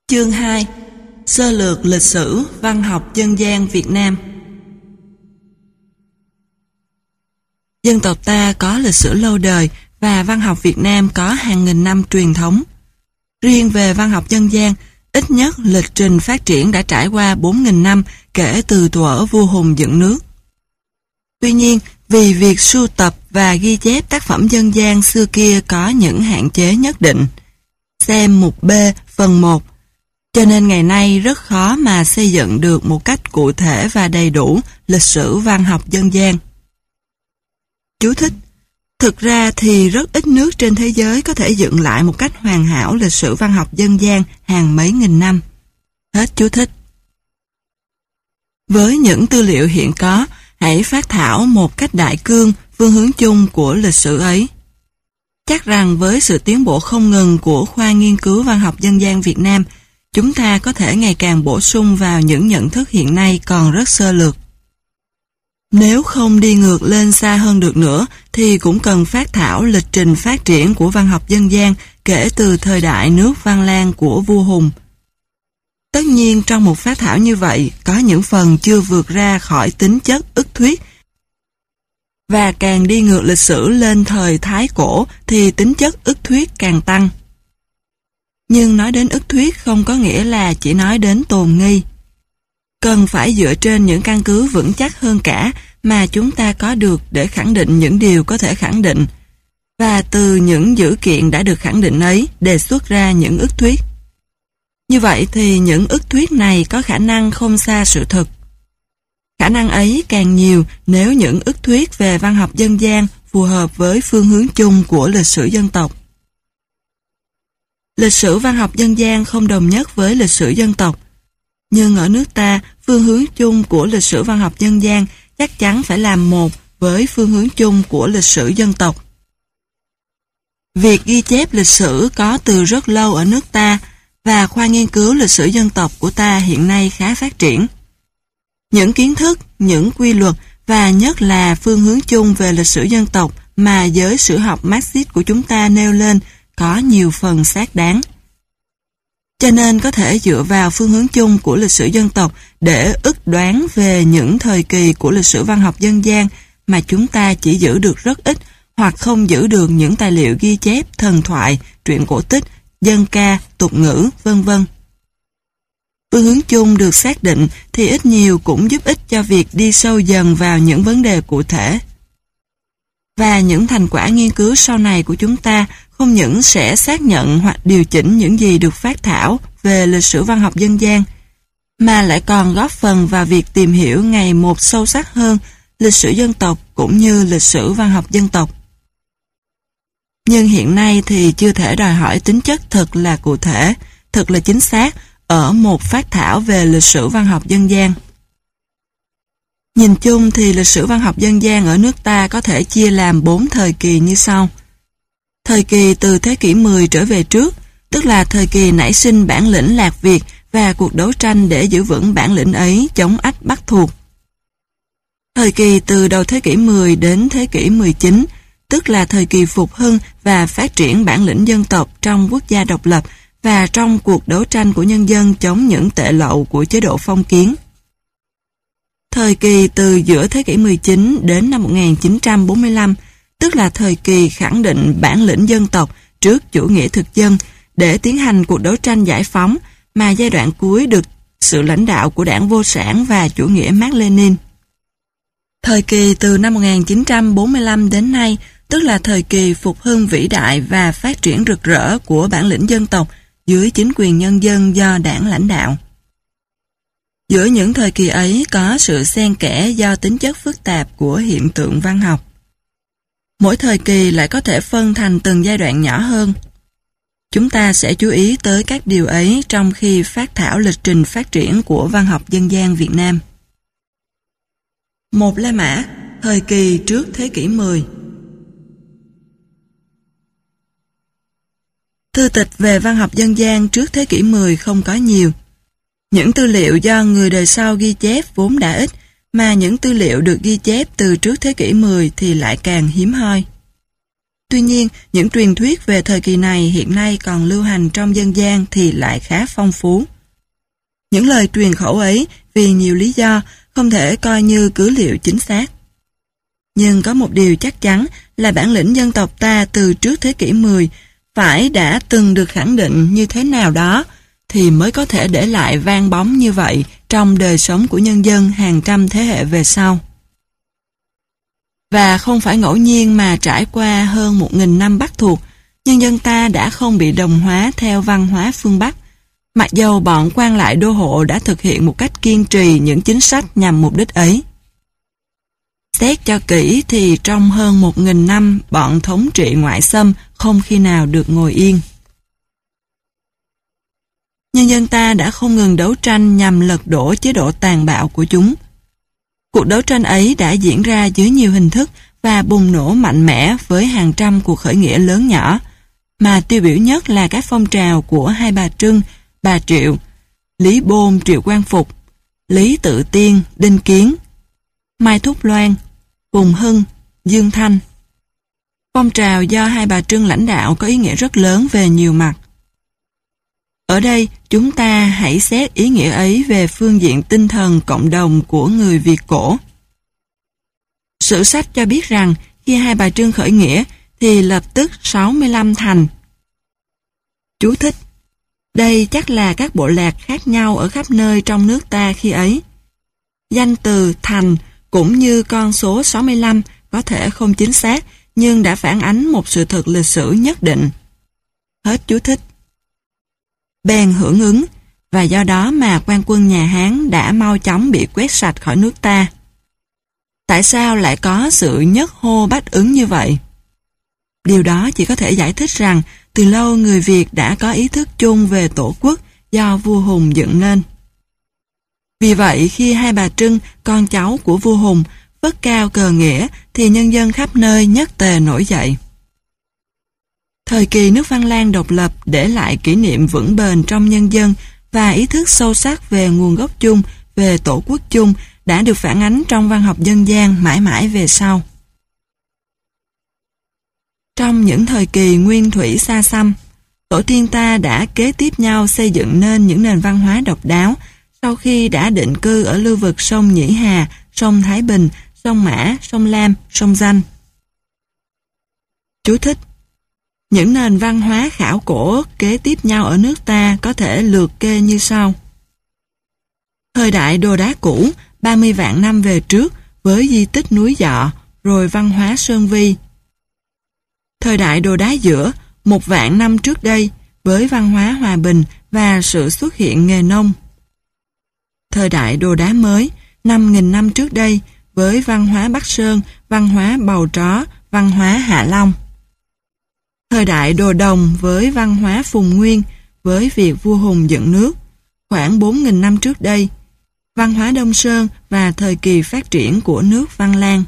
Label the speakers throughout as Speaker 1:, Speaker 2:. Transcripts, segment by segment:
Speaker 1: Chương 2. Sơ lược lịch sử văn học dân gian Việt Nam. Dân tộc ta có lịch sử lâu đời và văn học Việt Nam có hàng nghìn năm truyền thống. Riêng về văn học dân gian, ít nhất lịch trình phát triển đã trải qua 4.000 năm kể từ thuở vua Hùng dựng nước. Tuy nhiên, vì việc sưu tập và ghi chép tác phẩm dân gian xưa kia có những hạn chế nhất định, xem mục B phần 1, cho nên ngày nay rất khó mà xây dựng được một cách cụ thể và đầy đủ lịch sử văn học dân gian. Chú thích: thực ra thì rất ít nước trên thế giới có thể dựng lại một cách hoàn hảo lịch sử văn học dân gian hàng mấy nghìn năm. Hết chú thích. Với những tư liệu hiện có, hãy phác thảo một cách đại cương phương hướng chung của lịch sử ấy. Chắc rằng với sự tiến bộ không ngừng của khoa nghiên cứu văn học dân gian Việt Nam, chúng ta có thể ngày càng bổ sung vào những nhận thức hiện nay còn rất sơ lược. Nếu không đi ngược lên xa hơn được nữa, thì cũng cần phác thảo lịch trình phát triển của văn học dân gian kể từ thời đại nước Văn Lang của vua Hùng. Tất nhiên trong một phác thảo như vậy, có những phần chưa vượt ra khỏi tính chất ức thuyết, và càng đi ngược lịch sử lên thời Thái Cổ thì tính chất ức thuyết càng tăng. Nhưng nói đến ức thuyết không có nghĩa là chỉ nói đến tồn nghi. Cần phải dựa trên những căn cứ vững chắc hơn cả mà chúng ta có được để khẳng định những điều có thể khẳng định, và từ những dữ kiện đã được khẳng định ấy đề xuất ra những ức thuyết. Như vậy thì những ức thuyết này có khả năng không xa sự thực. Khả năng ấy càng nhiều nếu những ức thuyết về văn học dân gian phù hợp với phương hướng chung của lịch sử dân tộc. Lịch sử văn học dân gian không đồng nhất với lịch sử dân tộc, nhưng ở nước ta, phương hướng chung của lịch sử văn học dân gian chắc chắn phải làm một với phương hướng chung của lịch sử dân tộc. Việc ghi chép lịch sử có từ rất lâu ở nước ta, và khoa nghiên cứu lịch sử dân tộc của ta hiện nay khá phát triển. Những kiến thức, những quy luật và nhất là phương hướng chung về lịch sử dân tộc mà giới sử học Marxist của chúng ta nêu lên có nhiều phần xác đáng. Cho nên có thể dựa vào phương hướng chung của lịch sử dân tộc để ước đoán về những thời kỳ của lịch sử văn học dân gian mà chúng ta chỉ giữ được rất ít hoặc không giữ được những tài liệu ghi chép, thần thoại, truyện cổ tích, dân ca, tục ngữ, vân vân. Phương hướng chung được xác định thì ít nhiều cũng giúp ích cho việc đi sâu dần vào những vấn đề cụ thể. Và những thành quả nghiên cứu sau này của chúng ta không những sẽ xác nhận hoặc điều chỉnh những gì được phác thảo về lịch sử văn học dân gian, mà lại còn góp phần vào việc tìm hiểu ngày một sâu sắc hơn lịch sử dân tộc cũng như lịch sử văn học dân tộc. Nhưng hiện nay thì chưa thể đòi hỏi tính chất thật là cụ thể, thật là chính xác ở một phác thảo về lịch sử văn học dân gian. Nhìn chung thì lịch sử văn học dân gian ở nước ta có thể chia làm 4 thời kỳ như sau. Thời kỳ từ thế kỷ 10 trở về trước, tức là thời kỳ nảy sinh bản lĩnh Lạc Việt và cuộc đấu tranh để giữ vững bản lĩnh ấy chống Ách Bắc thuộc. Thời kỳ từ đầu thế kỷ 10 đến thế kỷ 19, tức là thời kỳ phục hưng và phát triển bản lĩnh dân tộc trong quốc gia độc lập và trong cuộc đấu tranh của nhân dân chống những tệ lậu của chế độ phong kiến. Thời kỳ từ giữa thế kỷ 19 đến năm 1945, tức là thời kỳ khẳng định bản lĩnh dân tộc trước chủ nghĩa thực dân để tiến hành cuộc đấu tranh giải phóng, mà giai đoạn cuối được sự lãnh đạo của đảng Vô sản và chủ nghĩa Mác Lênin. Thời kỳ từ năm 1945 đến nay, tức là thời kỳ phục hưng vĩ đại và phát triển rực rỡ của bản lĩnh dân tộc dưới chính quyền nhân dân do đảng lãnh đạo. Giữa những thời kỳ ấy có sự xen kẽ do tính chất phức tạp của hiện tượng văn học. Mỗi thời kỳ lại có thể phân thành từng giai đoạn nhỏ hơn. Chúng ta sẽ chú ý tới các điều ấy trong khi phác thảo lịch trình phát triển của văn học dân gian Việt Nam. 1. La Mã, thời kỳ trước thế kỷ 10. Thư tịch về văn học dân gian trước thế kỷ 10 không có nhiều. Những tư liệu do người đời sau ghi chép vốn đã ít, mà những tư liệu được ghi chép từ trước thế kỷ 10 thì lại càng hiếm hoi. Tuy nhiên, những truyền thuyết về thời kỳ này hiện nay còn lưu hành trong dân gian thì lại khá phong phú. Những lời truyền khẩu ấy vì nhiều lý do không thể coi như cứ liệu chính xác. Nhưng có một điều chắc chắn là bản lĩnh dân tộc ta từ trước thế kỷ 10 phải đã từng được khẳng định như thế nào đó thì mới có thể để lại vang bóng như vậy trong đời sống của nhân dân hàng trăm thế hệ về sau. Và không phải ngẫu nhiên mà trải qua hơn 1.000 năm Bắc thuộc, nhân dân ta đã không bị đồng hóa theo văn hóa phương Bắc, mặc dầu bọn quan lại đô hộ đã thực hiện một cách kiên trì những chính sách nhằm mục đích ấy. Xét cho kỹ thì trong hơn 1.000 năm bọn thống trị ngoại xâm không khi nào được ngồi yên. Nhân dân ta đã không ngừng đấu tranh nhằm lật đổ chế độ tàn bạo của chúng. Cuộc đấu tranh ấy đã diễn ra dưới nhiều hình thức và bùng nổ mạnh mẽ với hàng trăm cuộc khởi nghĩa lớn nhỏ, mà tiêu biểu nhất là các phong trào của Hai Bà Trưng, Bà Triệu, Lý Bôn, Triệu Quang Phục, Lý Tự Tiên, Đinh Kiến, Mai Thúc Loan, Phùng Hưng, Dương Thanh. Phong trào do Hai Bà Trưng lãnh đạo có ý nghĩa rất lớn về nhiều mặt. Ở đây, chúng ta hãy xét ý nghĩa ấy về phương diện tinh thần cộng đồng của người Việt cổ. Sử sách cho biết rằng khi Hai Bà Trưng khởi nghĩa thì lập tức 65 thành. Chú thích: đây chắc là các bộ lạc khác nhau ở khắp nơi trong nước ta khi ấy. Danh từ thành cũng như con số 65 có thể không chính xác nhưng đã phản ánh một sự thật lịch sử nhất định. Hết chú thích. Bèn hưởng ứng, và do đó mà quan quân nhà Hán đã mau chóng bị quét sạch khỏi nước ta. Tại sao lại có sự nhất hô bách ứng như vậy? Điều đó chỉ có thể giải thích rằng từ lâu người Việt đã có ý thức chung về tổ quốc do vua Hùng dựng nên. Vì vậy khi Hai Bà Trưng, con cháu của vua Hùng, phất cao cờ nghĩa thì nhân dân khắp nơi nhất tề nổi dậy. Thời kỳ nước Văn Lang độc lập để lại kỷ niệm vững bền trong nhân dân và ý thức sâu sắc về nguồn gốc chung, về tổ quốc chung đã được phản ánh trong văn học dân gian mãi mãi về sau. Trong những thời kỳ nguyên thủy xa xăm, tổ tiên ta đã kế tiếp nhau xây dựng nên những nền văn hóa độc đáo sau khi đã định cư ở lưu vực sông Nhĩ Hà, sông Thái Bình, sông Mã, sông Lam, sông Danh. Chú thích: những nền văn hóa khảo cổ kế tiếp nhau ở nước ta có thể lược kê như sau. Thời đại Đồ Đá Cũ, 30 vạn năm về trước, với di tích núi Dọ, rồi văn hóa Sơn Vi. Thời đại Đồ Đá Giữa, 1 vạn năm trước đây, với văn hóa Hòa Bình và sự xuất hiện nghề nông. Thời đại Đồ Đá Mới, 5.000 năm trước đây, với văn hóa Bắc Sơn, văn hóa Bầu Tró, văn hóa Hạ Long. Thời đại Đồ Đồng với văn hóa Phùng Nguyên, với việc vua Hùng dựng nước, khoảng 4.000 năm trước đây, văn hóa Đông Sơn và thời kỳ phát triển của nước Văn Lang.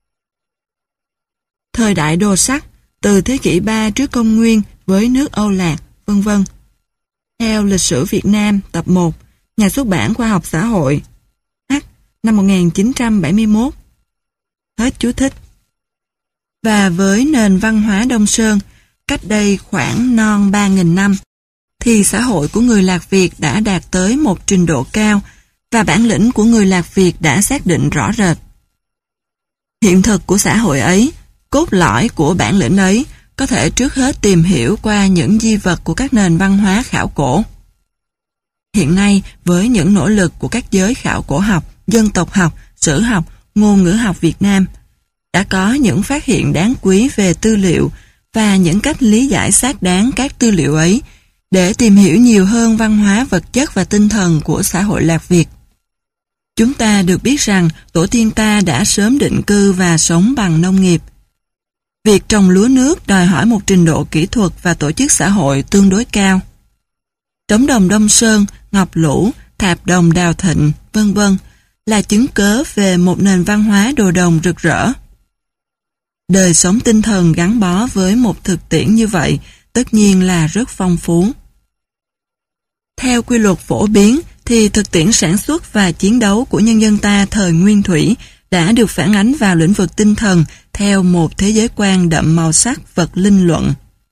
Speaker 1: Thời đại Đồ Sắt, từ thế kỷ 3 trước công nguyên với nước Âu Lạc, vân vân. Theo Lịch sử Việt Nam, tập 1, Nhà xuất bản Khoa học Xã hội, H, năm 1971. Hết chú thích. Và với nền văn hóa Đông Sơn, cách đây khoảng non 3.000 năm, thì xã hội của người Lạc Việt đã đạt tới một trình độ cao và bản lĩnh của người Lạc Việt đã xác định rõ rệt. Hiện thực của xã hội ấy, cốt lõi của bản lĩnh ấy, có thể trước hết tìm hiểu qua những di vật của các nền văn hóa khảo cổ. Hiện nay, với những nỗ lực của các giới khảo cổ học, dân tộc học, sử học, ngôn ngữ học Việt Nam, đã có những phát hiện đáng quý về tư liệu và những cách lý giải xác đáng các tư liệu ấy để tìm hiểu nhiều hơn văn hóa vật chất và tinh thần của xã hội Lạc Việt. Chúng ta được biết rằng tổ tiên ta đã sớm định cư và sống bằng nông nghiệp. Việc trồng lúa nước đòi hỏi một trình độ kỹ thuật và tổ chức xã hội tương đối cao. Trống đồng Đông Sơn, Ngọc Lũ, Thạp Đồng Đào Thịnh, vân vân là chứng cớ về một nền văn hóa đồ đồng rực rỡ. Đời sống tinh thần gắn bó với một thực tiễn như vậy tất nhiên là rất phong phú. Theo quy luật phổ biến thì thực tiễn sản xuất và chiến đấu của nhân dân ta thời nguyên thủy đã được phản ánh vào lĩnh vực tinh thần theo một thế giới quan đậm màu sắc vật linh luận.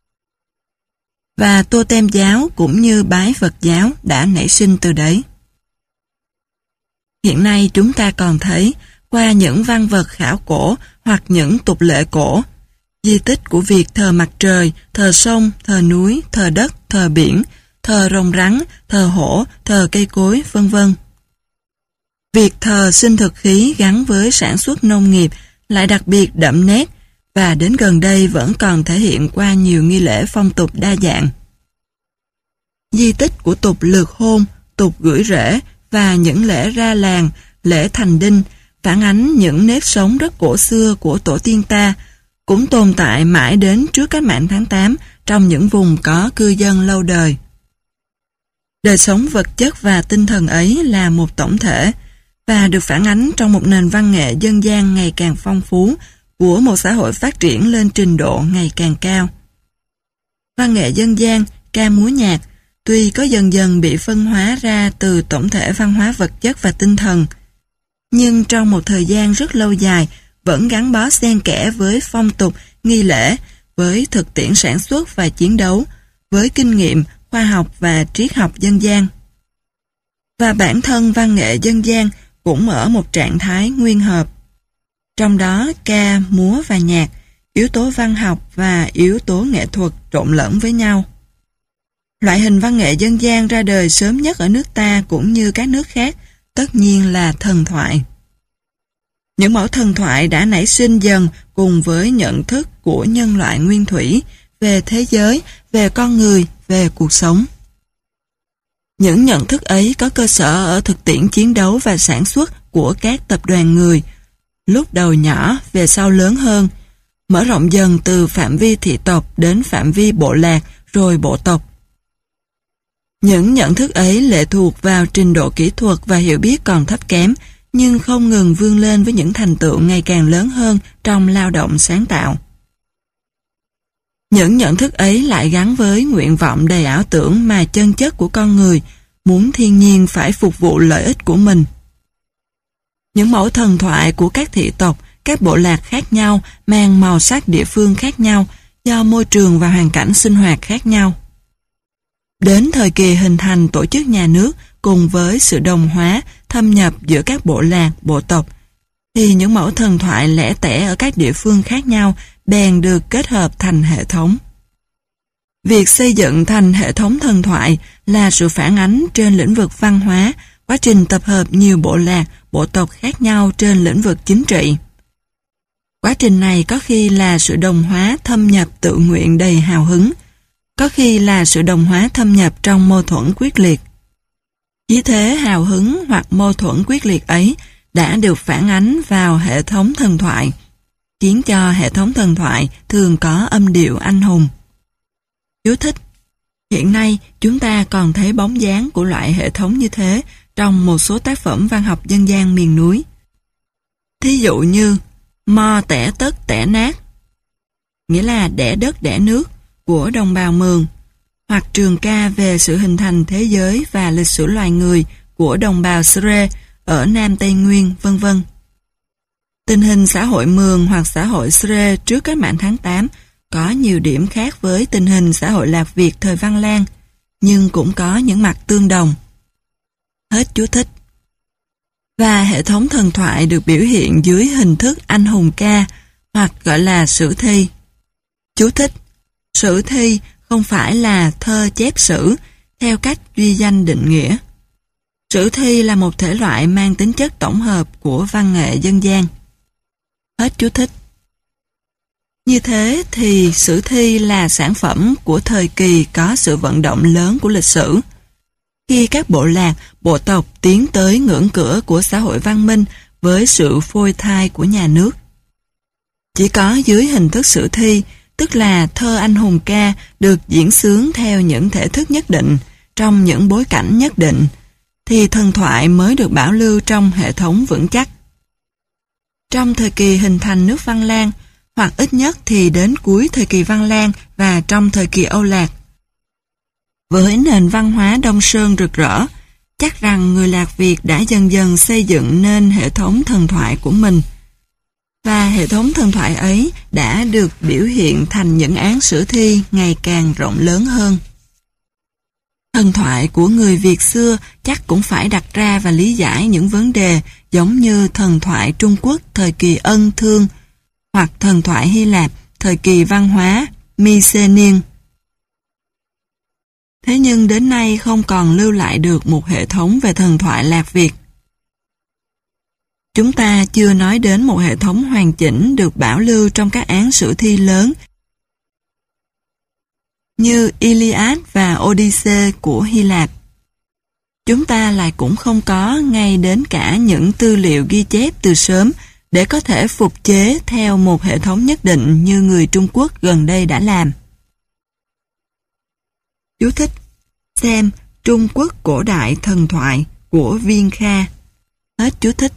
Speaker 1: Và tô-tem giáo cũng như bái Phật giáo đã nảy sinh từ đấy. Hiện nay chúng ta còn thấy, qua những văn vật khảo cổ hoặc những tục lệ cổ, di tích của việc thờ mặt trời, thờ sông, thờ núi, thờ đất, thờ biển, thờ rồng rắn, thờ hổ, thờ cây cối, vân vân. Việc thờ sinh thực khí gắn với sản xuất nông nghiệp lại đặc biệt đậm nét và đến gần đây vẫn còn thể hiện qua nhiều nghi lễ phong tục đa dạng. Di tích của tục lược hôn, tục gửi rễ và những lễ ra làng, lễ thành đinh phản ánh những nếp sống rất cổ xưa của tổ tiên ta, cũng tồn tại mãi đến trước cách mạng tháng 8 trong những vùng có cư dân lâu đời. Đời sống vật chất và tinh thần ấy là một tổng thể và được phản ánh trong một nền văn nghệ dân gian ngày càng phong phú của một xã hội phát triển lên trình độ ngày càng cao. Văn nghệ dân gian, ca múa nhạc, tuy có dần dần bị phân hóa ra từ tổng thể văn hóa vật chất và tinh thần, nhưng trong một thời gian rất lâu dài vẫn gắn bó xen kẽ với phong tục, nghi lễ, với thực tiễn sản xuất và chiến đấu, với kinh nghiệm, khoa học và triết học dân gian. Và bản thân văn nghệ dân gian cũng ở một trạng thái nguyên hợp. Trong đó ca, múa và nhạc, yếu tố văn học và yếu tố nghệ thuật trộn lẫn với nhau. Loại hình văn nghệ dân gian ra đời sớm nhất ở nước ta cũng như các nước khác, tất nhiên là thần thoại. Những mẫu thần thoại đã nảy sinh dần cùng với nhận thức của nhân loại nguyên thủy về thế giới, về con người, về cuộc sống. Những nhận thức ấy có cơ sở ở thực tiễn chiến đấu và sản xuất của các tập đoàn người, lúc đầu nhỏ về sau lớn hơn, mở rộng dần từ phạm vi thị tộc đến phạm vi bộ lạc rồi bộ tộc. Những nhận thức ấy lệ thuộc vào trình độ kỹ thuật và hiểu biết còn thấp kém, nhưng không ngừng vươn lên với những thành tựu ngày càng lớn hơn trong lao động sáng tạo. Những nhận thức ấy lại gắn với nguyện vọng đầy ảo tưởng mà chân chất của con người, muốn thiên nhiên phải phục vụ lợi ích của mình. Những mẫu thần thoại của các thị tộc, các bộ lạc khác nhau mang màu sắc địa phương khác nhau do môi trường và hoàn cảnh sinh hoạt khác nhau. Đến thời kỳ hình thành tổ chức nhà nước cùng với sự đồng hóa, thâm nhập giữa các bộ lạc, bộ tộc, thì những mẫu thần thoại lẻ tẻ ở các địa phương khác nhau bèn được kết hợp thành hệ thống. Việc xây dựng thành hệ thống thần thoại là sự phản ánh trên lĩnh vực văn hóa, quá trình tập hợp nhiều bộ lạc, bộ tộc khác nhau trên lĩnh vực chính trị. Quá trình này có khi là sự đồng hóa thâm nhập tự nguyện đầy hào hứng, có khi là sự đồng hóa thâm nhập trong mâu thuẫn quyết liệt. Chí thế hào hứng hoặc mâu thuẫn quyết liệt ấy đã được phản ánh vào hệ thống thần thoại, khiến cho hệ thống thần thoại thường có âm điệu anh hùng. Chú thích: hiện nay chúng ta còn thấy bóng dáng của loại hệ thống như thế trong một số tác phẩm văn học dân gian miền núi. Thí dụ như Mo tẻ tất tẻ nát, nghĩa là đẻ đất đẻ nước của đồng bào Mường, hoặc trường ca về sự hình thành thế giới và lịch sử loài người của đồng bào Sre ở Nam Tây Nguyên, vân vân. Tình hình xã hội Mường hoặc xã hội Sre trước cách mạng tháng 8 có nhiều điểm khác với tình hình xã hội Lạc Việt thời Văn Lang, nhưng cũng có những mặt tương đồng. Hết chú thích. Và hệ thống thần thoại được biểu hiện dưới hình thức anh hùng ca hoặc gọi là sử thi. Chú thích: sử thi không phải là thơ chép sử theo cách duy danh định nghĩa. Sử thi là một thể loại mang tính chất tổng hợp của văn nghệ dân gian. Hết chú thích. Như thế thì sử thi là sản phẩm của thời kỳ có sự vận động lớn của lịch sử. Khi các bộ lạc, bộ tộc tiến tới ngưỡng cửa của xã hội văn minh với sự phôi thai của nhà nước. Chỉ có dưới hình thức sử thi, tức là thơ anh hùng ca được diễn xướng theo những thể thức nhất định, trong những bối cảnh nhất định, thì thần thoại mới được bảo lưu trong hệ thống vững chắc. Trong thời kỳ hình thành nước Văn Lang, hoặc ít nhất thì đến cuối thời kỳ Văn Lang và trong thời kỳ Âu Lạc, với nền văn hóa Đông Sơn rực rỡ, chắc rằng người Lạc Việt đã dần dần xây dựng nên hệ thống thần thoại của mình. Và hệ thống thần thoại ấy đã được biểu hiện thành những án sử thi ngày càng rộng lớn hơn. Thần thoại của người Việt xưa chắc cũng phải đặt ra và lý giải những vấn đề giống như thần thoại Trung Quốc thời kỳ Ân Thương hoặc thần thoại Hy Lạp thời kỳ văn hóa Mycenaean. Thế nhưng đến nay không còn lưu lại được một hệ thống về thần thoại Lạc Việt. Chúng ta chưa nói đến một hệ thống hoàn chỉnh được bảo lưu trong các án sử thi lớn như Iliad và Odyssey của Hy Lạp. Chúng ta lại cũng không có ngay đến cả những tư liệu ghi chép từ sớm để có thể phục chế theo một hệ thống nhất định như người Trung Quốc gần đây đã làm. Chú thích: xem Trung Quốc cổ đại thần thoại của Viên Kha. Hết chú thích.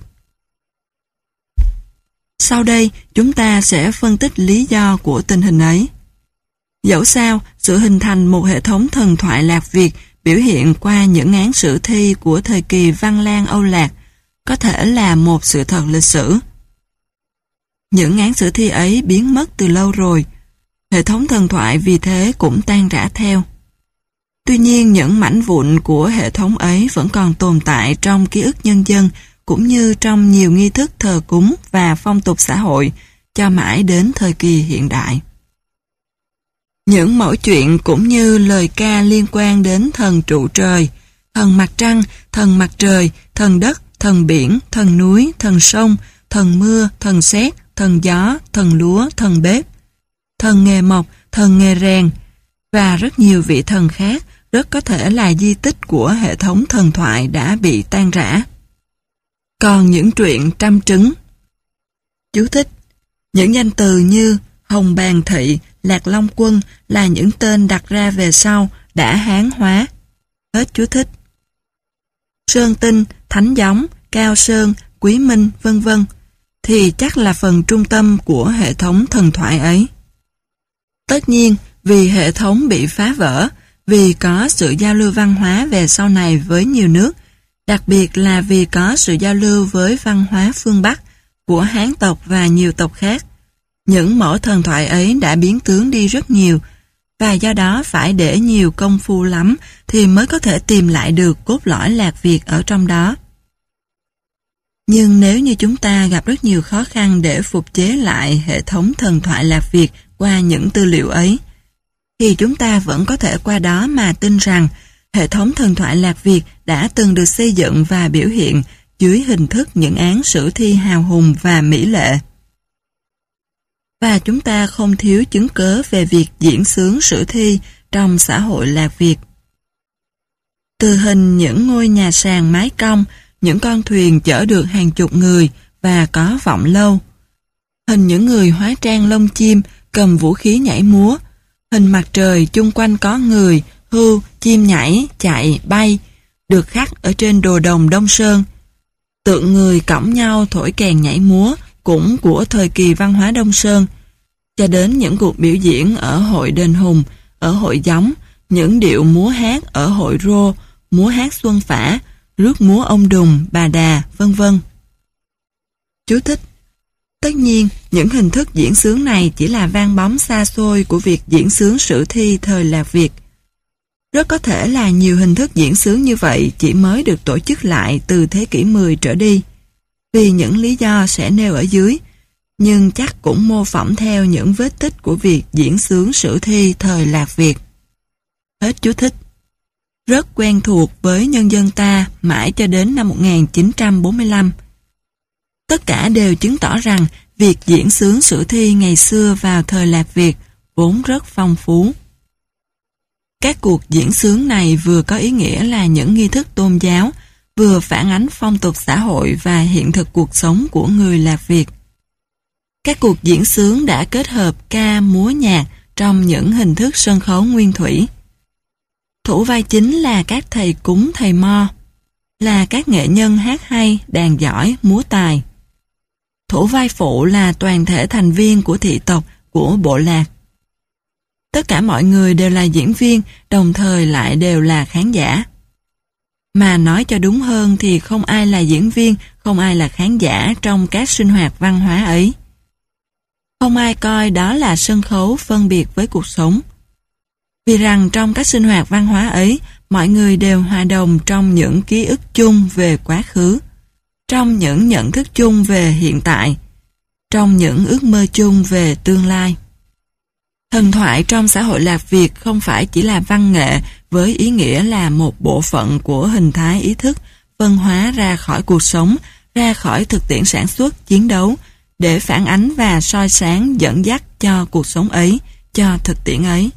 Speaker 1: Sau đây, chúng ta sẽ phân tích lý do của tình hình ấy. Dẫu sao, sự hình thành một hệ thống thần thoại Lạc Việt biểu hiện qua những án sử thi của thời kỳ Văn Lang Âu Lạc có thể là một sự thật lịch sử. Những án sử thi ấy biến mất từ lâu rồi. Hệ thống thần thoại vì thế cũng tan rã theo. Tuy nhiên, những mảnh vụn của hệ thống ấy vẫn còn tồn tại trong ký ức nhân dân cũng như trong nhiều nghi thức thờ cúng và phong tục xã hội cho mãi đến thời kỳ hiện đại. Những mẩu chuyện cũng như lời ca liên quan đến thần trụ trời, thần mặt trăng, thần mặt trời, thần đất, thần biển, thần núi, thần sông, thần mưa, thần sét, thần gió, thần lúa, thần bếp, thần nghề mộc, thần nghề rèn và rất nhiều vị thần khác rất có thể là di tích của hệ thống thần thoại đã bị tan rã. Còn những truyện trăm trứng. Chú thích: những danh từ như Hồng Bàn Thị, Lạc Long Quân là những tên đặt ra về sau đã Hán hóa. Hết chú thích. Sơn Tinh, Thánh Gióng, Cao Sơn, Quý Minh, vân vân thì chắc là phần trung tâm của hệ thống thần thoại ấy. Tất nhiên, vì hệ thống bị phá vỡ, vì có sự giao lưu văn hóa về sau này với nhiều nước, đặc biệt là vì có sự giao lưu với văn hóa phương Bắc của Hán tộc và nhiều tộc khác, những mẫu thần thoại ấy đã biến tướng đi rất nhiều, và do đó phải để nhiều công phu lắm thì mới có thể tìm lại được cốt lõi Lạc Việt ở trong đó. Nhưng nếu như chúng ta gặp rất nhiều khó khăn để phục chế lại hệ thống thần thoại Lạc Việt qua những tư liệu ấy, thì chúng ta vẫn có thể qua đó mà tin rằng hệ thống thần thoại Lạc Việt đã từng được xây dựng và biểu hiện dưới hình thức những án sử thi hào hùng và mỹ lệ. Và chúng ta không thiếu chứng cớ về việc diễn xướng sử thi trong xã hội Lạc Việt. Từ hình những ngôi nhà sàn mái cong, những con thuyền chở được hàng chục người và có vọng lâu, hình những người hóa trang lông chim cầm vũ khí nhảy múa, hình mặt trời chung quanh có người, hươu, chim nhảy, chạy, bay, được khắc ở trên đồ đồng Đông Sơn. Tượng người cõng nhau thổi kèn nhảy múa cũng của thời kỳ văn hóa Đông Sơn, cho đến những cuộc biểu diễn ở hội Đền Hùng, ở hội Gióng, những điệu múa hát ở hội Rô, múa hát Xuân Phả, rước múa ông Đùng, bà Đà, vân vân. Chú thích: tất nhiên, những hình thức diễn xướng này chỉ là vang bóng xa xôi của việc diễn xướng sử thi thời Lạc Việt. Rất có thể là nhiều hình thức diễn xướng như vậy chỉ mới được tổ chức lại từ thế kỷ 10 trở đi, vì những lý do sẽ nêu ở dưới, nhưng chắc cũng mô phỏng theo những vết tích của việc diễn xướng sử thi thời Lạc Việt. Hết chú thích. Rất quen thuộc với nhân dân ta mãi cho đến năm 1945. Tất cả đều chứng tỏ rằng việc diễn xướng sử thi ngày xưa vào thời Lạc Việt vốn rất phong phú. Các cuộc diễn xướng này vừa có ý nghĩa là những nghi thức tôn giáo, vừa phản ánh phong tục xã hội và hiện thực cuộc sống của người Lạc Việt. Các cuộc diễn xướng đã kết hợp ca, múa, nhạc trong những hình thức sân khấu nguyên thủy. Thủ vai chính là các thầy cúng, thầy mo, là các nghệ nhân hát hay, đàn giỏi, múa tài. Thủ vai phụ là toàn thể thành viên của thị tộc, của bộ lạc. Tất cả mọi người đều là diễn viên, đồng thời lại đều là khán giả. Mà nói cho đúng hơn thì không ai là diễn viên, không ai là khán giả trong các sinh hoạt văn hóa ấy. Không ai coi đó là sân khấu phân biệt với cuộc sống. Vì rằng trong các sinh hoạt văn hóa ấy, mọi người đều hòa đồng trong những ký ức chung về quá khứ, trong những nhận thức chung về hiện tại, trong những ước mơ chung về tương lai. Thần thoại trong xã hội Lạc Việt không phải chỉ là văn nghệ với ý nghĩa là một bộ phận của hình thái ý thức phân hóa ra khỏi cuộc sống, ra khỏi thực tiễn sản xuất, chiến đấu, để phản ánh và soi sáng dẫn dắt cho cuộc sống ấy, cho thực tiễn ấy.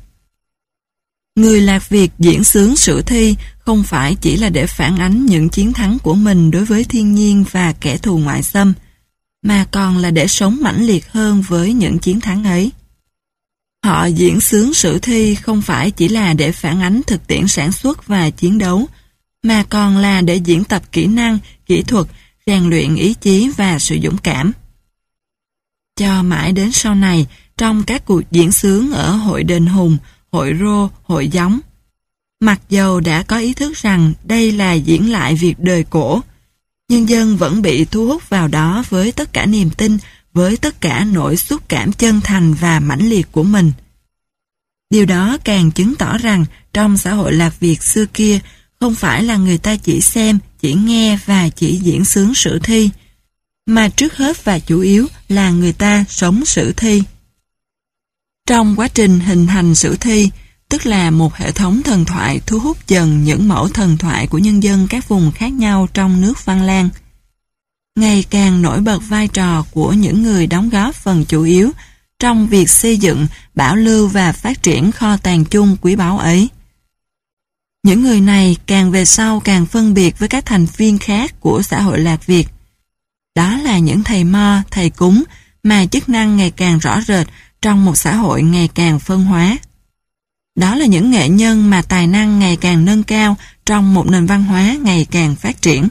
Speaker 1: Người Lạc Việt diễn xướng sử thi không phải chỉ là để phản ánh những chiến thắng của mình đối với thiên nhiên và kẻ thù ngoại xâm, mà còn là để sống mãnh liệt hơn với những chiến thắng ấy. Họ diễn xướng sử thi không phải chỉ là để phản ánh thực tiễn sản xuất và chiến đấu, mà còn là để diễn tập kỹ năng, kỹ thuật, rèn luyện ý chí và sự dũng cảm. Cho mãi đến sau này, trong các cuộc diễn xướng ở hội đền Hùng, hội Rô, hội Gióng, mặc dầu đã có ý thức rằng đây là diễn lại việc đời cổ, nhân dân vẫn bị thu hút vào đó với tất cả niềm tin, với tất cả nỗi xúc cảm chân thành và mãnh liệt của mình. Điều đó càng chứng tỏ rằng trong xã hội Lạc Việt xưa kia, không phải là người ta chỉ xem, chỉ nghe và chỉ diễn xướng sử thi, mà trước hết và chủ yếu là người ta sống sử thi. Trong quá trình hình thành sử thi, tức là một hệ thống thần thoại thu hút dần những mẫu thần thoại của nhân dân các vùng khác nhau trong nước Văn Lang, ngày càng nổi bật vai trò của những người đóng góp phần chủ yếu trong việc xây dựng, bảo lưu và phát triển kho tàng chung quý báu ấy. Những người này càng về sau càng phân biệt với các thành viên khác của xã hội Lạc Việt. Đó là những thầy mo, thầy cúng mà chức năng ngày càng rõ rệt trong một xã hội ngày càng phân hóa. Đó là những nghệ nhân mà tài năng ngày càng nâng cao trong một nền văn hóa ngày càng phát triển.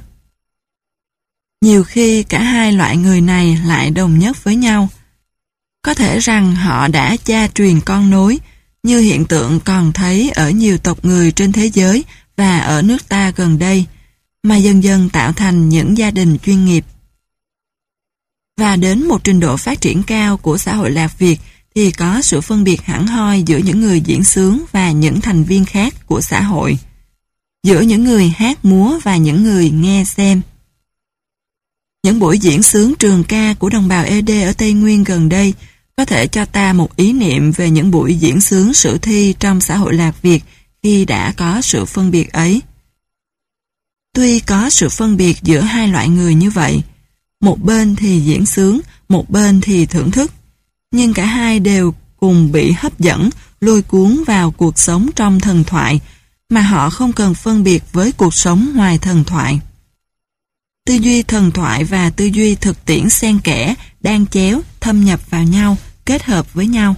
Speaker 1: Nhiều khi cả hai loại người này lại đồng nhất với nhau. Có thể rằng họ đã cha truyền con nối, như hiện tượng còn thấy ở nhiều tộc người trên thế giới và ở nước ta gần đây, mà dần dần tạo thành những gia đình chuyên nghiệp. Và đến một trình độ phát triển cao của xã hội Lạc Việt thì có sự phân biệt hẳn hoi giữa những người diễn xướng và những thành viên khác của xã hội, giữa những người hát múa và những người nghe xem. Những buổi diễn xướng trường ca của đồng bào ED ở Tây Nguyên gần đây có thể cho ta một ý niệm về những buổi diễn xướng sử thi trong xã hội Lạc Việt khi đã có sự phân biệt ấy. Tuy có sự phân biệt giữa hai loại người như vậy, một bên thì diễn xướng, một bên thì thưởng thức, nhưng cả hai đều cùng bị hấp dẫn, lôi cuốn vào cuộc sống trong thần thoại, mà họ không cần phân biệt với cuộc sống ngoài thần thoại. Tư duy thần thoại và tư duy thực tiễn xen kẽ, đan chéo, thâm nhập vào nhau, kết hợp với nhau.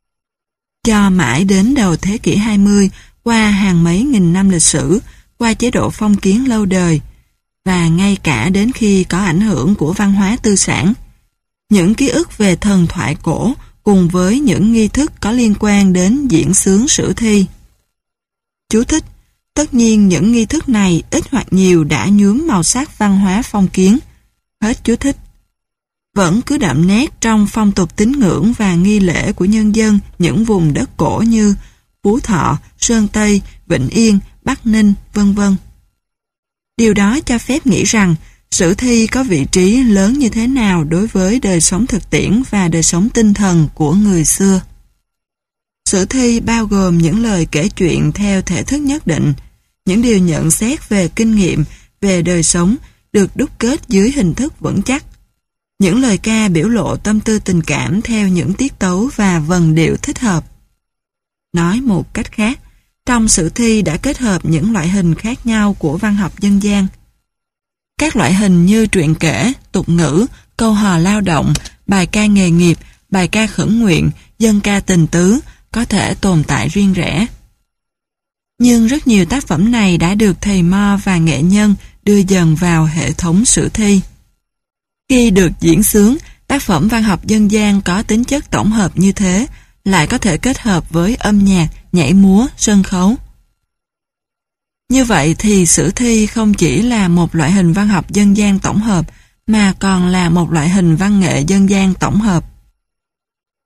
Speaker 1: Cho mãi đến đầu thế kỷ 20, qua hàng mấy nghìn năm lịch sử, qua chế độ phong kiến lâu đời, và ngay cả đến khi có ảnh hưởng của văn hóa tư sản, những ký ức về thần thoại cổ cùng với những nghi thức có liên quan đến diễn xướng sử thi. Chú thích: tất nhiên những nghi thức này ít hoặc nhiều đã nhuốm màu sắc văn hóa phong kiến. Hết chú thích. Vẫn cứ đậm nét trong phong tục tín ngưỡng và nghi lễ của nhân dân những vùng đất cổ như Phú Thọ, Sơn Tây, Vĩnh Yên, Bắc Ninh, vân vân. Điều đó cho phép nghĩ rằng sử thi có vị trí lớn như thế nào đối với đời sống thực tiễn và đời sống tinh thần của người xưa. Sử thi bao gồm những lời kể chuyện theo thể thức nhất định, những điều nhận xét về kinh nghiệm, về đời sống được đúc kết dưới hình thức vững chắc. Những lời ca biểu lộ tâm tư tình cảm theo những tiết tấu và vần điệu thích hợp. Nói một cách khác, trong sử thi đã kết hợp những loại hình khác nhau của văn học dân gian. Các loại hình như truyện kể, tục ngữ, câu hò lao động, bài ca nghề nghiệp, bài ca khẩn nguyện, dân ca tình tứ có thể tồn tại riêng rẽ. Nhưng rất nhiều tác phẩm này đã được thầy mo và nghệ nhân đưa dần vào hệ thống sử thi. Khi được diễn xướng, tác phẩm văn học dân gian có tính chất tổng hợp như thế lại có thể kết hợp với âm nhạc, nhảy múa, sân khấu. Như vậy thì sử thi không chỉ là một loại hình văn học dân gian tổng hợp mà còn là một loại hình văn nghệ dân gian tổng hợp.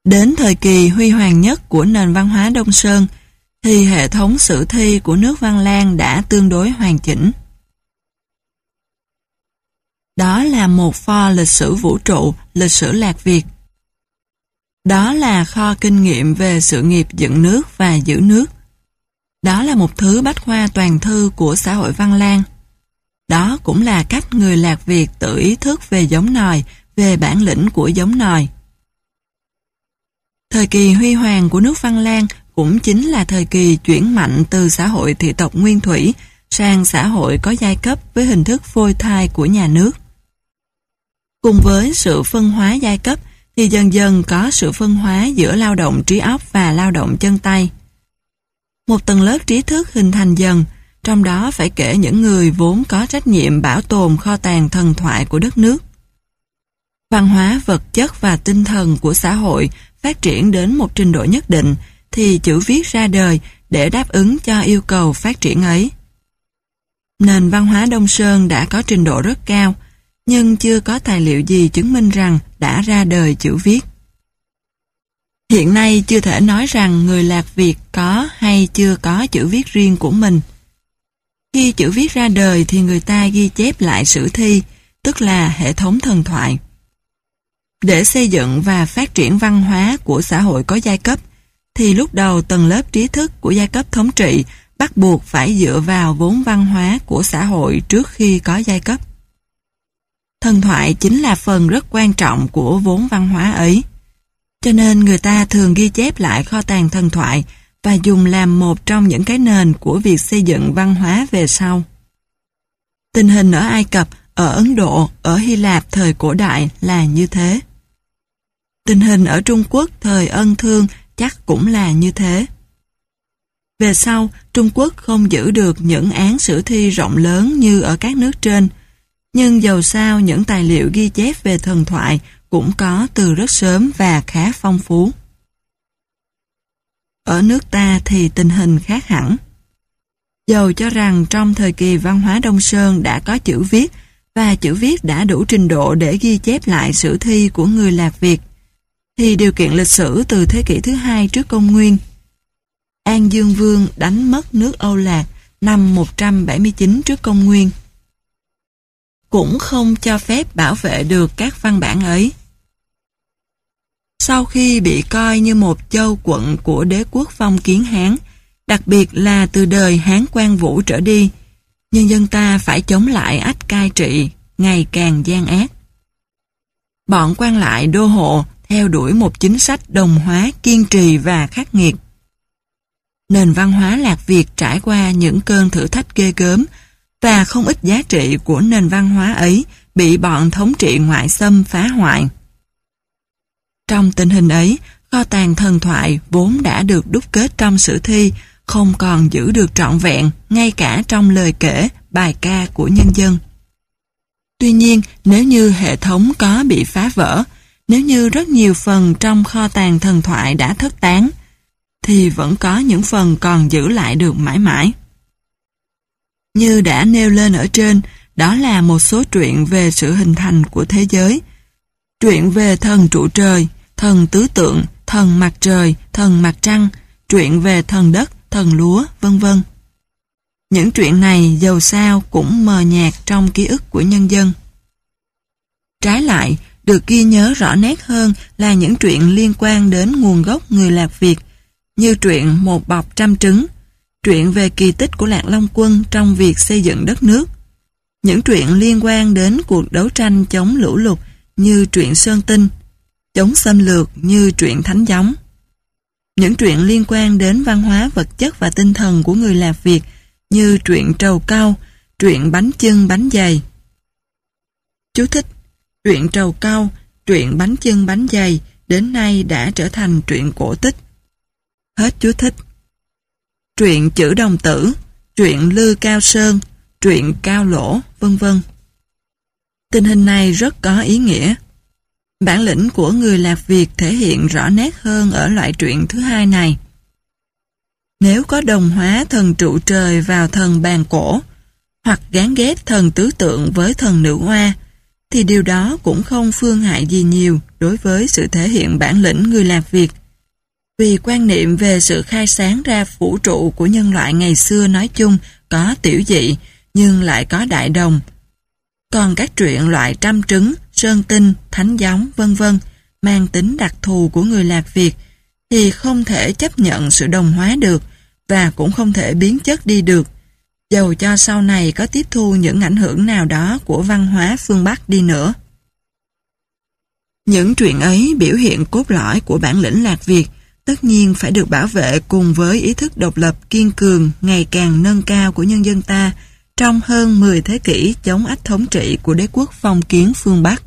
Speaker 1: Đến thời kỳ huy hoàng nhất của nền văn hóa Đông Sơn, thì hệ thống sử thi của nước Văn Lang đã tương đối hoàn chỉnh. Đó là một pho lịch sử vũ trụ, lịch sử Lạc Việt. Đó là kho kinh nghiệm về sự nghiệp dựng nước và giữ nước. Đó là một thứ bách khoa toàn thư của xã hội Văn Lang. Đó cũng là cách người Lạc Việt tự ý thức về giống nòi, về bản lĩnh của giống nòi. Thời kỳ huy hoàng của nước Văn Lang cũng chính là thời kỳ chuyển mạnh từ xã hội thị tộc nguyên thủy sang xã hội có giai cấp với hình thức phôi thai của nhà nước. Cùng với sự phân hóa giai cấp thì dần dần có sự phân hóa giữa lao động trí óc và lao động chân tay. Một tầng lớp trí thức hình thành dần, trong đó phải kể những người vốn có trách nhiệm bảo tồn kho tàng thần thoại của đất nước. Văn hóa vật chất và tinh thần của xã hội phát triển đến một trình độ nhất định thì chữ viết ra đời để đáp ứng cho yêu cầu phát triển ấy. Nền văn hóa Đông Sơn đã có trình độ rất cao, nhưng chưa có tài liệu gì chứng minh rằng đã ra đời chữ viết. Hiện nay chưa thể nói rằng người Lạc Việt có hay chưa có chữ viết riêng của mình. Khi chữ viết ra đời thì người ta ghi chép lại sử thi, tức là hệ thống thần thoại. Để xây dựng và phát triển văn hóa của xã hội có giai cấp, thì lúc đầu tầng lớp trí thức của giai cấp thống trị bắt buộc phải dựa vào vốn văn hóa của xã hội trước khi có giai cấp. Thần thoại chính là phần rất quan trọng của vốn văn hóa ấy. Cho nên người ta thường ghi chép lại kho tàng thần thoại và dùng làm một trong những cái nền của việc xây dựng văn hóa về sau. Tình hình ở Ai Cập, ở Ấn Độ, ở Hy Lạp thời cổ đại là như thế. Tình hình ở Trung Quốc thời Ân Thương chắc cũng là như thế. Về sau, Trung Quốc không giữ được những án sử thi rộng lớn như ở các nước trên, nhưng dầu sao những tài liệu ghi chép về thần thoại cũng có từ rất sớm và khá phong phú. Ở nước ta thì tình hình khác hẳn. Dầu cho rằng trong thời kỳ văn hóa Đông Sơn đã có chữ viết và chữ viết đã đủ trình độ để ghi chép lại sử thi của người Lạc Việt, thì điều kiện lịch sử từ thế kỷ thứ 2 trước công nguyên. An Dương Vương đánh mất nước Âu Lạc năm 179 trước công nguyên. Cũng không cho phép bảo vệ được các văn bản ấy. Sau khi bị coi như một châu quận của đế quốc phong kiến Hán, đặc biệt là từ đời Hán Quang Vũ trở đi, nhân dân ta phải chống lại ách cai trị, ngày càng gian ác. Bọn quan lại đô hộ theo đuổi một chính sách đồng hóa kiên trì và khắc nghiệt. Nền văn hóa Lạc Việt trải qua những cơn thử thách ghê gớm và không ít giá trị của nền văn hóa ấy bị bọn thống trị ngoại xâm phá hoại. Trong tình hình ấy, kho tàng thần thoại vốn đã được đúc kết trong sử thi không còn giữ được trọn vẹn ngay cả trong lời kể, bài ca của nhân dân. Tuy nhiên, nếu như hệ thống có bị phá vỡ, nếu như rất nhiều phần trong kho tàng thần thoại đã thất tán, thì vẫn có những phần còn giữ lại được mãi mãi. Như đã nêu lên ở trên, đó là một số truyện về sự hình thành của thế giới. Truyện về thần trụ trời, thần tứ tượng, thần mặt trời, thần mặt trăng, truyện về thần đất, thần lúa, vân vân. Những truyện này dầu sao cũng mờ nhạt trong ký ức của nhân dân. Trái lại, được ghi nhớ rõ nét hơn là những truyện liên quan đến nguồn gốc người Lạc Việt, như truyện Một bọc trăm trứng, truyện về kỳ tích của Lạc Long Quân trong việc xây dựng đất nước, những truyện liên quan đến cuộc đấu tranh chống lũ lụt như truyện Sơn Tinh, chống xâm lược như truyện Thánh Gióng, những truyện liên quan đến văn hóa vật chất và tinh thần của người Lạc Việt như truyện Trầu Cau, truyện Bánh Chưng Bánh Dày. Chú thích: truyện Trầu Cau, truyện Bánh Chưng Bánh Dày đến nay đã trở thành truyện cổ tích. Hết chú thích. Truyện Chữ Đồng Tử, truyện Lư Cao Sơn, truyện Cao Lỗ, vân vân. Tình hình này rất có ý nghĩa. Bản lĩnh của người Lạc Việt thể hiện rõ nét hơn ở loại truyện thứ hai này. Nếu có đồng hóa thần trụ trời vào thần bàn cổ, hoặc gán ghép thần tứ tượng với thần nữ oa, thì điều đó cũng không phương hại gì nhiều đối với sự thể hiện bản lĩnh người Lạc Việt. Vì quan niệm về sự khai sáng ra vũ trụ của nhân loại ngày xưa nói chung có tiểu dị nhưng lại có đại đồng. Còn các truyện loại trăm trứng, sơn tinh, thánh gióng vân vân mang tính đặc thù của người Lạc Việt thì không thể chấp nhận sự đồng hóa được và cũng không thể biến chất đi được, dầu cho sau này có tiếp thu những ảnh hưởng nào đó của văn hóa phương Bắc đi nữa. Những truyện ấy biểu hiện cốt lõi của bản lĩnh Lạc Việt, tất nhiên phải được bảo vệ cùng với ý thức độc lập kiên cường ngày càng nâng cao của nhân dân ta trong hơn 10 thế kỷ chống ách thống trị của đế quốc phong kiến phương Bắc.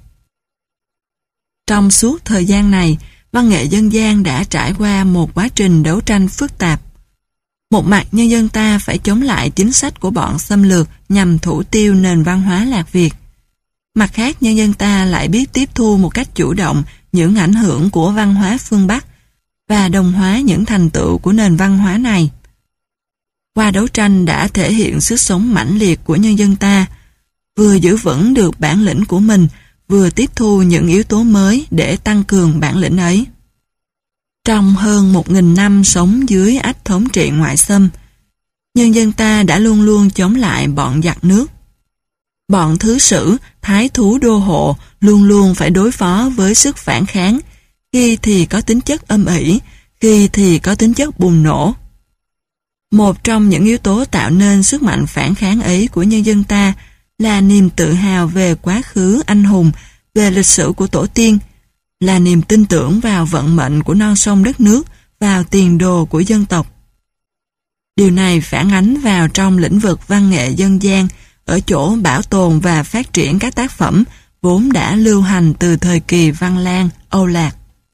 Speaker 1: Trong suốt thời gian này, văn nghệ dân gian đã trải qua một quá trình đấu tranh phức tạp. Một mặt nhân dân ta phải chống lại chính sách của bọn xâm lược nhằm thủ tiêu nền văn hóa Lạc Việt. Mặt khác, nhân dân ta lại biết tiếp thu một cách chủ động những ảnh hưởng của văn hóa phương Bắc và đồng hóa những thành tựu của nền văn hóa này. Qua đấu tranh đã thể hiện sức sống mãnh liệt của nhân dân ta, vừa giữ vững được bản lĩnh của mình, vừa tiếp thu những yếu tố mới để tăng cường bản lĩnh ấy. Trong hơn 1.000 năm sống dưới ách thống trị ngoại xâm, nhân dân ta đã luôn luôn chống lại bọn giặc nước. Bọn thứ sử, thái thú đô hộ luôn luôn phải đối phó với sức phản kháng, khi thì có tính chất âm ỉ, khi thì có tính chất bùng nổ. Một trong những yếu tố tạo nên sức mạnh phản kháng ấy của nhân dân ta là niềm tự hào về quá khứ anh hùng, về lịch sử của tổ tiên, là niềm tin tưởng vào vận mệnh của non sông đất nước, vào tiền đồ của dân tộc. Điều này phản ánh vào trong lĩnh vực văn nghệ dân gian ở chỗ bảo tồn và phát triển các tác phẩm vốn đã lưu hành từ thời kỳ Văn Lang, Âu Lạc.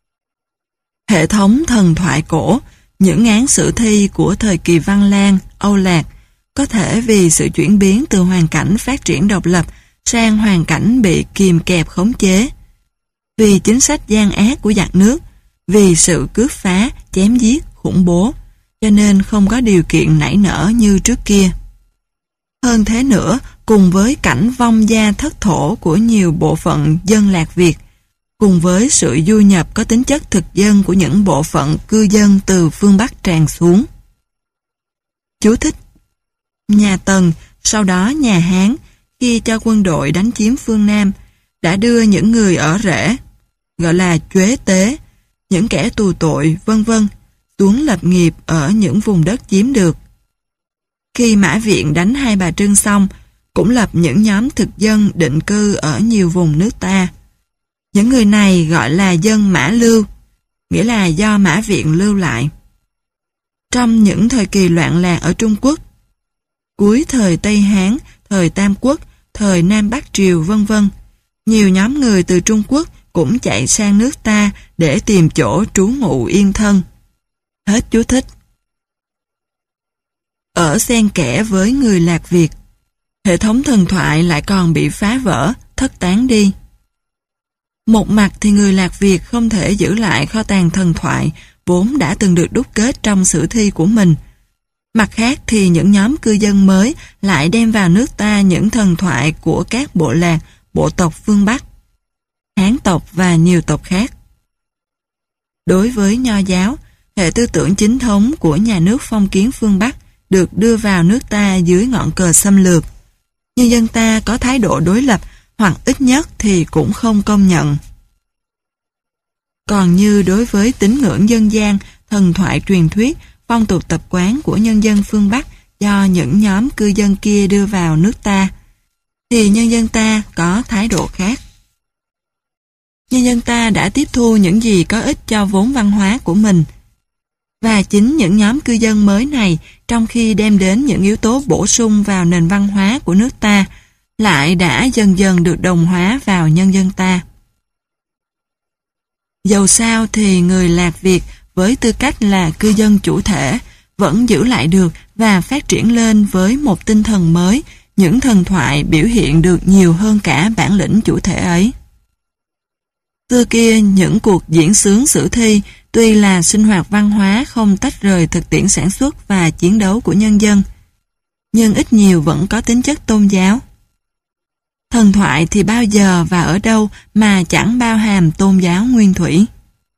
Speaker 1: Hệ thống thần thoại cổ, những án sử thi của thời kỳ Văn Lang, Âu Lạc có thể vì sự chuyển biến từ hoàn cảnh phát triển độc lập sang hoàn cảnh bị kìm kẹp khống chế, vì chính sách gian ác của giặc nước, vì sự cướp phá, chém giết, khủng bố, cho nên không có điều kiện nảy nở như trước kia. Hơn thế nữa, cùng với cảnh vong gia thất thổ của nhiều bộ phận dân Lạc Việt, cùng với sự du nhập có tính chất thực dân của những bộ phận cư dân từ phương Bắc tràn xuống. Chú thích: nhà Tần, sau đó nhà Hán, khi cho quân đội đánh chiếm phương Nam, đã đưa những người ở rễ, gọi là chuế tế, những kẻ tù tội, vân vân, xuống lập nghiệp ở những vùng đất chiếm được. Khi Mã Viện đánh Hai Bà Trưng xong, cũng lập những nhóm thực dân định cư ở nhiều vùng nước ta. Những người này gọi là dân Mã Lưu, nghĩa là do Mã Viện lưu lại. Trong những thời kỳ loạn lạc ở Trung Quốc, cuối thời Tây Hán, thời Tam Quốc, thời Nam Bắc Triều vân vân, nhiều nhóm người từ Trung Quốc cũng chạy sang nước ta để tìm chỗ trú ngụ yên thân. Hết chú thích. Ở xen kẽ với người Lạc Việt, hệ thống thần thoại lại còn bị phá vỡ, thất tán đi. Một mặt thì người Lạc Việt không thể giữ lại kho tàng thần thoại vốn đã từng được đúc kết trong sử thi của mình. Mặt khác thì những nhóm cư dân mới lại đem vào nước ta những thần thoại của các bộ lạc, bộ tộc phương Bắc, Hán tộc và nhiều tộc khác. Đối với Nho giáo, hệ tư tưởng chính thống của nhà nước phong kiến phương Bắc được đưa vào nước ta dưới ngọn cờ xâm lược. Nhân dân ta có thái độ đối lập hoặc ít nhất thì cũng không công nhận. Còn như đối với tín ngưỡng dân gian, thần thoại truyền thuyết, phong tục tập quán của nhân dân phương Bắc do những nhóm cư dân kia đưa vào nước ta, thì nhân dân ta có thái độ khác. Nhân dân ta đã tiếp thu những gì có ích cho vốn văn hóa của mình. Và chính những nhóm cư dân mới này, trong khi đem đến những yếu tố bổ sung vào nền văn hóa của nước ta, lại đã dần dần được đồng hóa vào nhân dân ta. Dầu sao thì người Lạc Việt với tư cách là cư dân chủ thể vẫn giữ lại được và phát triển lên với một tinh thần mới, những thần thoại biểu hiện được nhiều hơn cả bản lĩnh chủ thể ấy. Xưa kia, những cuộc diễn xướng sử thi tuy là sinh hoạt văn hóa không tách rời thực tiễn sản xuất và chiến đấu của nhân dân, nhưng ít nhiều vẫn có tính chất tôn giáo. Thần thoại thì bao giờ và ở đâu mà chẳng bao hàm tôn giáo nguyên thủy.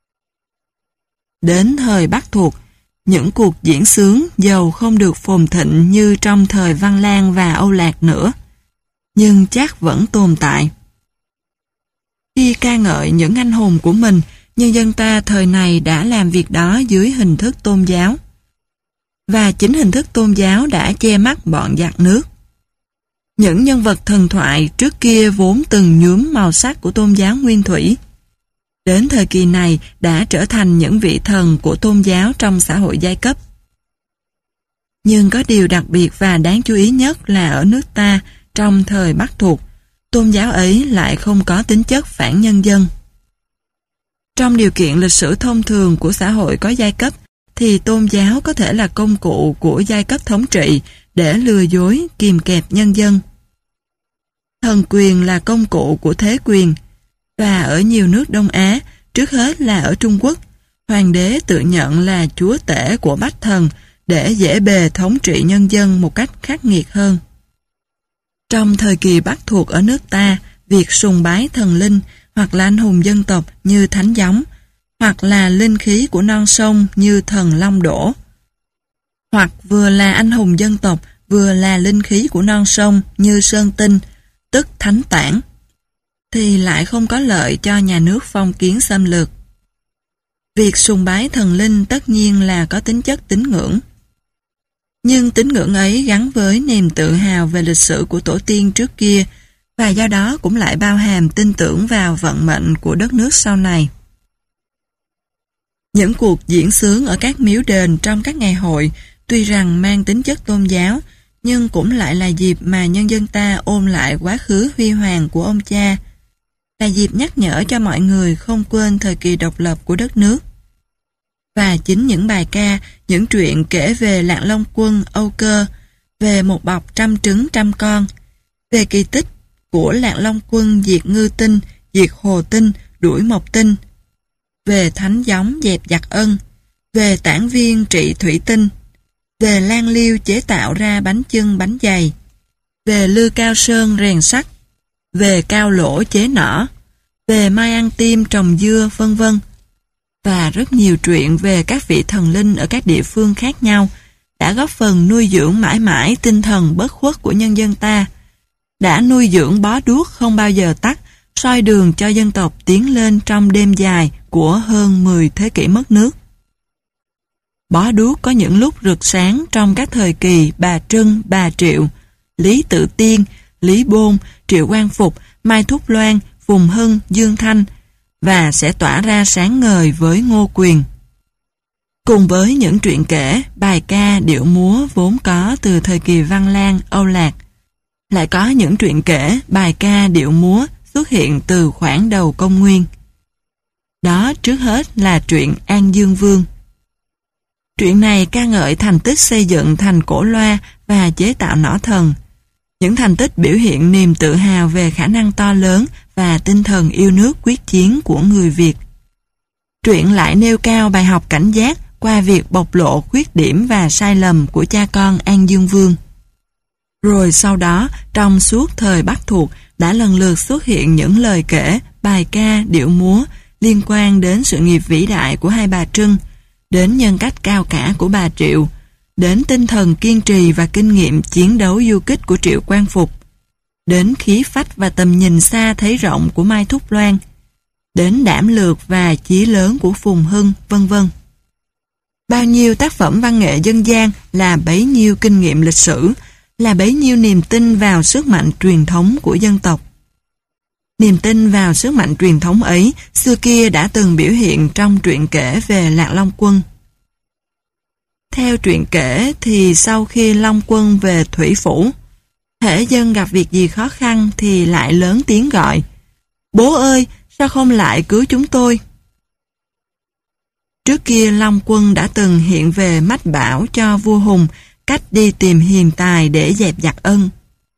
Speaker 1: Đến thời Bắc thuộc, những cuộc diễn xướng dầu không được phồn thịnh như trong thời Văn Lang và Âu Lạc nữa, nhưng chắc vẫn tồn tại. Khi ca ngợi những anh hùng của mình, nhân dân ta thời này đã làm việc đó dưới hình thức tôn giáo. Và chính hình thức tôn giáo đã che mắt bọn giặc nước. Những nhân vật thần thoại trước kia vốn từng nhuốm màu sắc của tôn giáo nguyên thủy. Đến thời kỳ này đã trở thành những vị thần của tôn giáo trong xã hội giai cấp. Nhưng có điều đặc biệt và đáng chú ý nhất là ở nước ta trong thời Bắc thuộc, tôn giáo ấy lại không có tính chất phản nhân dân. Trong điều kiện lịch sử thông thường của xã hội có giai cấp, thì tôn giáo có thể là công cụ của giai cấp thống trị để lừa dối, kìm kẹp nhân dân. Thần quyền là công cụ của thế quyền, và ở nhiều nước Đông Á, trước hết là ở Trung Quốc, hoàng đế tự nhận là chúa tể của bách thần để dễ bề thống trị nhân dân một cách khắc nghiệt hơn. Trong thời kỳ Bắc thuộc ở nước ta, việc sùng bái thần linh hoặc là anh hùng dân tộc như Thánh Gióng, hoặc là linh khí của non sông như thần Long Đỗ, hoặc vừa là anh hùng dân tộc vừa là linh khí của non sông như Sơn Tinh, tức Thánh Tản, thì lại không có lợi cho nhà nước phong kiến xâm lược. Việc sùng bái thần linh tất nhiên là có tính chất tín ngưỡng. Nhưng tín ngưỡng ấy gắn với niềm tự hào về lịch sử của tổ tiên trước kia, và do đó cũng lại bao hàm tin tưởng vào vận mệnh của đất nước sau này. Những cuộc diễn xướng ở các miếu đền trong các ngày hội tuy rằng mang tính chất tôn giáo, nhưng cũng lại là dịp mà nhân dân ta ôn lại quá khứ huy hoàng của ông cha, là dịp nhắc nhở cho mọi người không quên thời kỳ độc lập của đất nước. Và chính những bài ca, những truyện kể về Lạc Long Quân, Âu Cơ, về một bọc trăm trứng trăm con, về kỳ tích của Lạc Long Quân diệt Ngư Tinh, diệt Hồ Tinh, đuổi Mộc Tinh, về Thánh Gióng dẹp giặc Ân, về Tản Viên trị Thủy Tinh, về Lan Liêu chế tạo ra bánh chưng bánh dày, về Lư Cao Sơn rèn sắt, về Cao Lỗ chế nỏ, về Mai Ăn Tim trồng dưa, vân vân, và rất nhiều truyện về các vị thần linh ở các địa phương khác nhau đã góp phần nuôi dưỡng mãi mãi tinh thần bất khuất của nhân dân ta, đã nuôi dưỡng bó đuốc không bao giờ tắt, soi đường cho dân tộc tiến lên trong đêm dài của hơn 10 thế kỷ mất nước. Bó đuốc có những lúc rực sáng trong các thời kỳ Bà Trưng, Bà Triệu, Lý Tự Tiên, Lý Bôn, Triệu Quang Phục, Mai Thúc Loan, Phùng Hưng, Dương Thanh, và sẽ tỏa ra sáng ngời với Ngô Quyền. Cùng với những truyện kể, bài ca, điệu múa vốn có từ thời kỳ Văn Lang, Âu Lạc, lại có những truyện kể, bài ca, điệu múa xuất hiện từ khoảng đầu công nguyên. Đó trước hết là truyện An Dương Vương. Truyện này ca ngợi thành tích xây dựng thành cổ loa và chế tạo nỏ thần. Những thành tích biểu hiện niềm tự hào về khả năng to lớn và tinh thần yêu nước quyết chiến của người Việt. Truyện lại nêu cao bài học cảnh giác qua việc bộc lộ khuyết điểm và sai lầm của cha con An Dương Vương. Rồi sau đó, trong suốt thời Bắc thuộc, đã lần lượt xuất hiện những lời kể, bài ca, điệu múa liên quan đến sự nghiệp vĩ đại của hai bà Trưng, đến nhân cách cao cả của bà Triệu, đến tinh thần kiên trì và kinh nghiệm chiến đấu du kích của Triệu Quang Phục, đến khí phách và tầm nhìn xa thấy rộng của Mai Thúc Loan, đến đảm lược và chí lớn của Phùng Hưng, vân vân. Bao nhiêu tác phẩm văn nghệ dân gian là bấy nhiêu kinh nghiệm lịch sử, là bấy nhiêu niềm tin vào sức mạnh truyền thống của dân tộc. Niềm tin vào sức mạnh truyền thống ấy xưa kia đã từng biểu hiện trong truyện kể về Lạc Long Quân. Theo truyện kể thì sau khi Long Quân về Thủy Phủ, hễ dân gặp việc gì khó khăn thì lại lớn tiếng gọi: "Bố ơi, sao không lại cứu chúng tôi?" Trước kia Long Quân đã từng hiện về mách bảo cho vua Hùng cách đi tìm hiền tài để dẹp giặc Ân.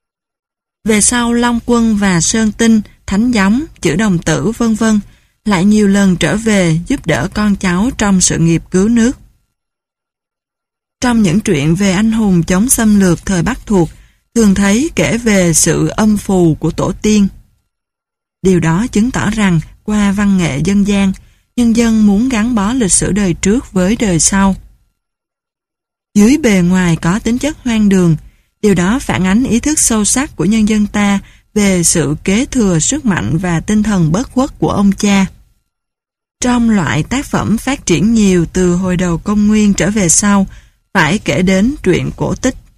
Speaker 1: Về sau Long Quân và Sơn Tinh, Thánh Gióng, Chữ Đồng Tử vân vân lại nhiều lần trở về giúp đỡ con cháu trong sự nghiệp cứu nước. Trong những truyện về anh hùng chống xâm lược thời Bắc thuộc thường thấy kể về sự âm phù của tổ tiên. Điều đó chứng tỏ rằng qua văn nghệ dân gian, nhân dân muốn gắn bó lịch sử đời trước với đời sau. Dưới bề ngoài có tính chất hoang đường, điều đó phản ánh ý thức sâu sắc của nhân dân ta về sự kế thừa sức mạnh và tinh thần bất khuất của ông cha. Trong loại tác phẩm phát triển nhiều từ hồi đầu công nguyên trở về sau, phải kể đến truyện cổ tích.